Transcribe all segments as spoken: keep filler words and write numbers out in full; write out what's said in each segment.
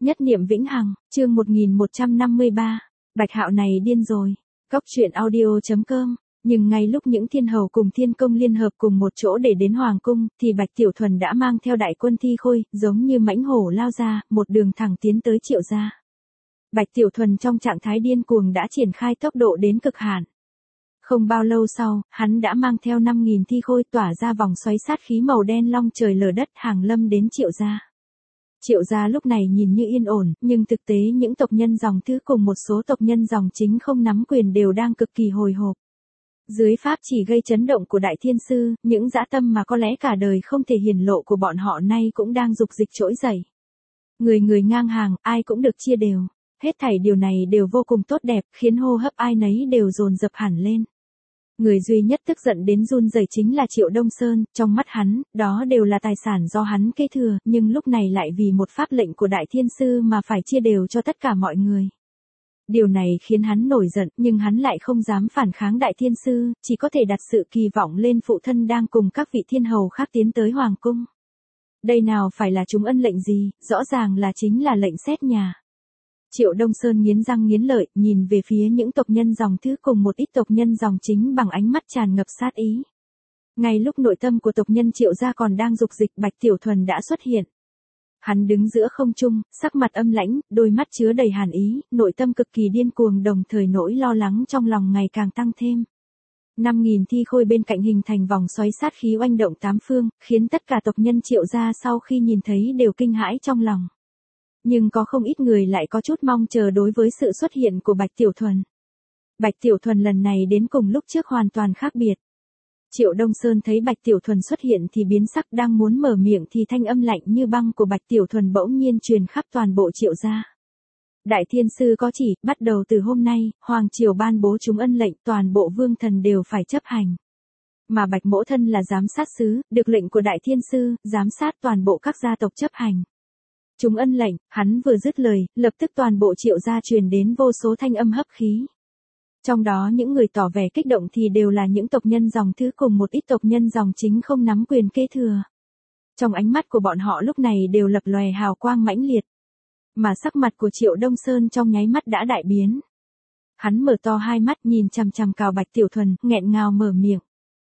Nhất niệm vĩnh hằng, chương một nghìn một trăm năm mươi ba. Bạch Hạo này điên rồi. Cốc truyện audio chấm com. Nhưng ngay lúc những thiên hầu cùng thiên công liên hợp cùng một chỗ để đến hoàng cung, thì Bạch Tiểu Thuần đã mang theo đại quân Thi Khôi, giống như mãnh hổ lao ra, một đường thẳng tiến tới Triệu gia. Bạch Tiểu Thuần trong trạng thái điên cuồng đã triển khai tốc độ đến cực hạn. Không bao lâu sau, hắn đã mang theo năm nghìn Thi Khôi tỏa ra vòng xoáy sát khí màu đen long trời lở đất hàng lâm đến Triệu gia. Triệu gia lúc này nhìn như yên ổn, nhưng thực tế những tộc nhân dòng thứ cùng một số tộc nhân dòng chính không nắm quyền đều đang cực kỳ hồi hộp. Dưới pháp chỉ gây chấn động của Đại Thiên Sư, những dã tâm mà có lẽ cả đời không thể hiển lộ của bọn họ nay cũng đang dục dịch trỗi dậy. Người người ngang hàng, ai cũng được chia đều. Hết thảy điều này đều vô cùng tốt đẹp, khiến hô hấp ai nấy đều dồn dập hẳn lên. Người duy nhất tức giận đến run rẩy chính là Triệu Đông Sơn, trong mắt hắn, đó đều là tài sản do hắn kế thừa, nhưng lúc này lại vì một pháp lệnh của Đại Thiên Sư mà phải chia đều cho tất cả mọi người. Điều này khiến hắn nổi giận, nhưng hắn lại không dám phản kháng Đại Thiên Sư, chỉ có thể đặt sự kỳ vọng lên phụ thân đang cùng các vị thiên hầu khác tiến tới hoàng cung. Đây nào phải là chúng ân lệnh gì, rõ ràng là chính là lệnh xét nhà. Triệu Đông Sơn nghiến răng nghiến lợi, nhìn về phía những tộc nhân dòng thứ cùng một ít tộc nhân dòng chính bằng ánh mắt tràn ngập sát ý. Ngay lúc nội tâm của tộc nhân Triệu gia còn đang dục dịch, Bạch Tiểu Thuần đã xuất hiện. Hắn đứng giữa không trung, sắc mặt âm lãnh, đôi mắt chứa đầy hàn ý, nội tâm cực kỳ điên cuồng, đồng thời nỗi lo lắng trong lòng ngày càng tăng thêm. năm nghìn Thi Khôi bên cạnh hình thành vòng xoáy sát khí oanh động tám phương, khiến tất cả tộc nhân Triệu gia sau khi nhìn thấy đều kinh hãi trong lòng. Nhưng có không ít người lại có chút mong chờ đối với sự xuất hiện của Bạch Tiểu Thuần. Bạch Tiểu Thuần lần này đến cùng lúc trước hoàn toàn khác biệt. Triệu Đông Sơn thấy Bạch Tiểu Thuần xuất hiện thì biến sắc, đang muốn mở miệng thì thanh âm lạnh như băng của Bạch Tiểu Thuần bỗng nhiên truyền khắp toàn bộ Triệu gia. Đại Thiên Sư có chỉ, bắt đầu từ hôm nay, Hoàng Triều ban bố chúng ân lệnh, toàn bộ vương thần đều phải chấp hành. Mà Bạch Mỗ Thân là giám sát sứ, được lệnh của Đại Thiên Sư, giám sát toàn bộ các gia tộc chấp hành. Chúng ân lệnh, hắn vừa dứt lời, lập tức toàn bộ Triệu gia truyền đến vô số thanh âm hấp khí. Trong đó những người tỏ vẻ kích động thì đều là những tộc nhân dòng thứ cùng một ít tộc nhân dòng chính không nắm quyền kế thừa. Trong ánh mắt của bọn họ lúc này đều lập lòe hào quang mãnh liệt. Mà sắc mặt của Triệu Đông Sơn trong nháy mắt đã đại biến. Hắn mở to hai mắt nhìn chằm chằm cào Bạch Tiểu Thuần, nghẹn ngào mở miệng.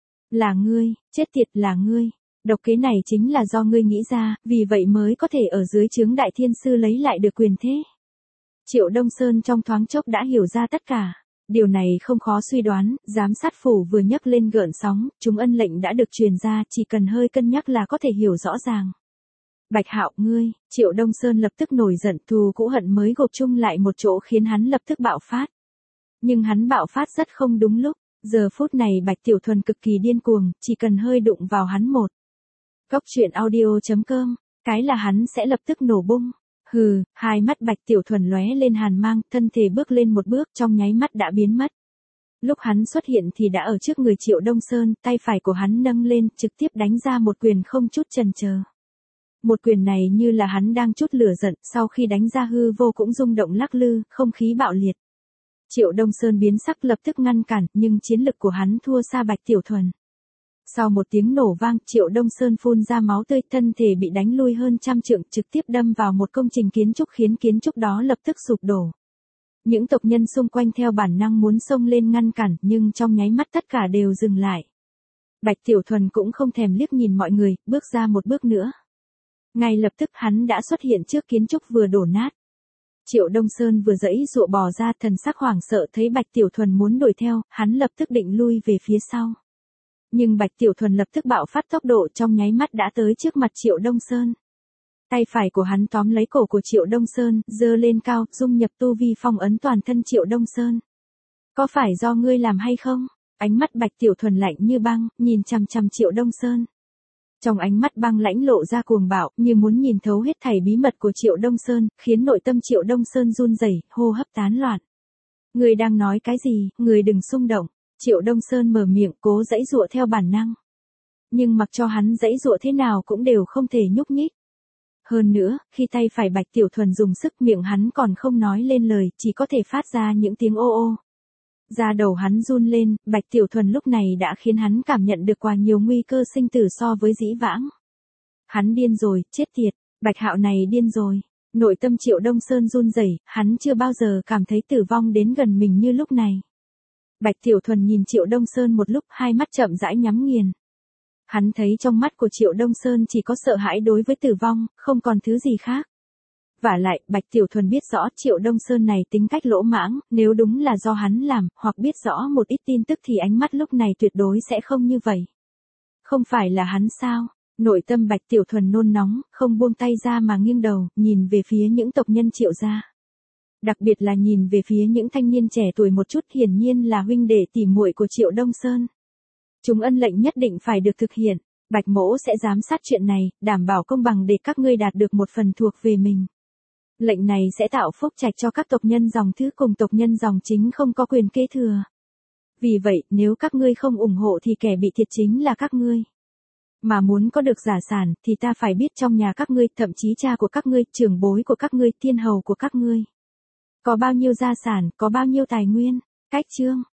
Là ngươi, chết tiệt là ngươi. Độc kế này chính là do ngươi nghĩ ra, vì vậy mới có thể ở dưới trướng Đại Thiên Sư lấy lại được quyền thế. Triệu Đông Sơn trong thoáng chốc đã hiểu ra tất cả. Điều này không khó suy đoán, giám sát phủ vừa nhấc lên gợn sóng, chúng ân lệnh đã được truyền ra, chỉ cần hơi cân nhắc là có thể hiểu rõ ràng. Bạch Hạo, ngươi, Triệu Đông Sơn lập tức nổi giận, thù cũ hận mới gộp chung lại một chỗ khiến hắn lập tức bạo phát. Nhưng hắn bạo phát rất không đúng lúc, giờ phút này Bạch Tiểu Thuần cực kỳ điên cuồng, chỉ cần hơi đụng vào hắn một. Cốc truyện audio chấm com, cái là hắn sẽ lập tức nổ bung. Hừ, hai mắt Bạch Tiểu Thuần lóe lên hàn mang, thân thể bước lên một bước, trong nháy mắt đã biến mất. Lúc hắn xuất hiện thì đã ở trước người Triệu Đông Sơn, tay phải của hắn nâng lên, trực tiếp đánh ra một quyền không chút chần chờ. Một quyền này như là hắn đang chút lửa giận, sau khi đánh ra hư vô cũng rung động lắc lư, không khí bạo liệt. Triệu Đông Sơn biến sắc lập tức ngăn cản, nhưng chiến lực của hắn thua xa Bạch Tiểu Thuần. Sau một tiếng nổ vang, Triệu Đông Sơn phun ra máu tươi, thân thể bị đánh lui hơn trăm trượng, trực tiếp đâm vào một công trình kiến trúc khiến kiến trúc đó lập tức sụp đổ. Những tộc nhân xung quanh theo bản năng muốn xông lên ngăn cản, nhưng trong nháy mắt tất cả đều dừng lại. Bạch Tiểu Thuần cũng không thèm liếc nhìn mọi người, bước ra một bước nữa. Ngay lập tức hắn đã xuất hiện trước kiến trúc vừa đổ nát. Triệu Đông Sơn vừa giãy giụa bò ra, thần sắc hoảng sợ thấy Bạch Tiểu Thuần muốn đuổi theo, hắn lập tức định lui về phía sau. Nhưng Bạch Tiểu Thuần lập tức bạo phát tốc độ, trong nháy mắt đã tới trước mặt Triệu Đông Sơn. Tay phải của hắn tóm lấy cổ của Triệu Đông Sơn, giơ lên cao, dung nhập tu vi phong ấn toàn thân Triệu Đông Sơn. Có phải do ngươi làm hay không? Ánh mắt Bạch Tiểu Thuần lạnh như băng, nhìn chằm chằm Triệu Đông Sơn. Trong ánh mắt băng lãnh lộ ra cuồng bạo, như muốn nhìn thấu hết thảy bí mật của Triệu Đông Sơn, khiến nội tâm Triệu Đông Sơn run rẩy, hô hấp tán loạn. Ngươi đang nói cái gì, ngươi đừng xung động. Triệu Đông Sơn mở miệng cố giãy giụa theo bản năng. Nhưng mặc cho hắn giãy giụa thế nào cũng đều không thể nhúc nhích. Hơn nữa, khi tay phải Bạch Tiểu Thuần dùng sức, miệng hắn còn không nói lên lời, chỉ có thể phát ra những tiếng ô ô. Da đầu hắn run lên, Bạch Tiểu Thuần lúc này đã khiến hắn cảm nhận được quá nhiều nguy cơ sinh tử so với dĩ vãng. Hắn điên rồi, chết tiệt, Bạch Hạo này điên rồi. Nội tâm Triệu Đông Sơn run rẩy, hắn chưa bao giờ cảm thấy tử vong đến gần mình như lúc này. Bạch Tiểu Thuần nhìn Triệu Đông Sơn một lúc, hai mắt chậm rãi nhắm nghiền. Hắn thấy trong mắt của Triệu Đông Sơn chỉ có sợ hãi đối với tử vong, không còn thứ gì khác. Vả lại, Bạch Tiểu Thuần biết rõ Triệu Đông Sơn này tính cách lỗ mãng, nếu đúng là do hắn làm, hoặc biết rõ một ít tin tức thì ánh mắt lúc này tuyệt đối sẽ không như vậy. Không phải là hắn sao? Nội tâm Bạch Tiểu Thuần nôn nóng, không buông tay ra mà nghiêng đầu, nhìn về phía những tộc nhân Triệu gia. Đặc biệt là nhìn về phía những thanh niên trẻ tuổi một chút, hiển nhiên là huynh đệ tỉ muội của Triệu Đông Sơn. Chúng ân lệnh nhất định phải được thực hiện, Bạch mỗ sẽ giám sát chuyện này, đảm bảo công bằng để các ngươi đạt được một phần thuộc về mình. Lệnh này sẽ tạo phúc trạch cho các tộc nhân dòng thứ cùng tộc nhân dòng chính không có quyền kế thừa. Vì vậy, nếu các ngươi không ủng hộ thì kẻ bị thiệt chính là các ngươi. Mà muốn có được giả sản thì ta phải biết trong nhà các ngươi, thậm chí cha của các ngươi, trưởng bối của các ngươi, thiên hầu của các ngươi. Có bao nhiêu gia sản, có bao nhiêu tài nguyên. Cách chương.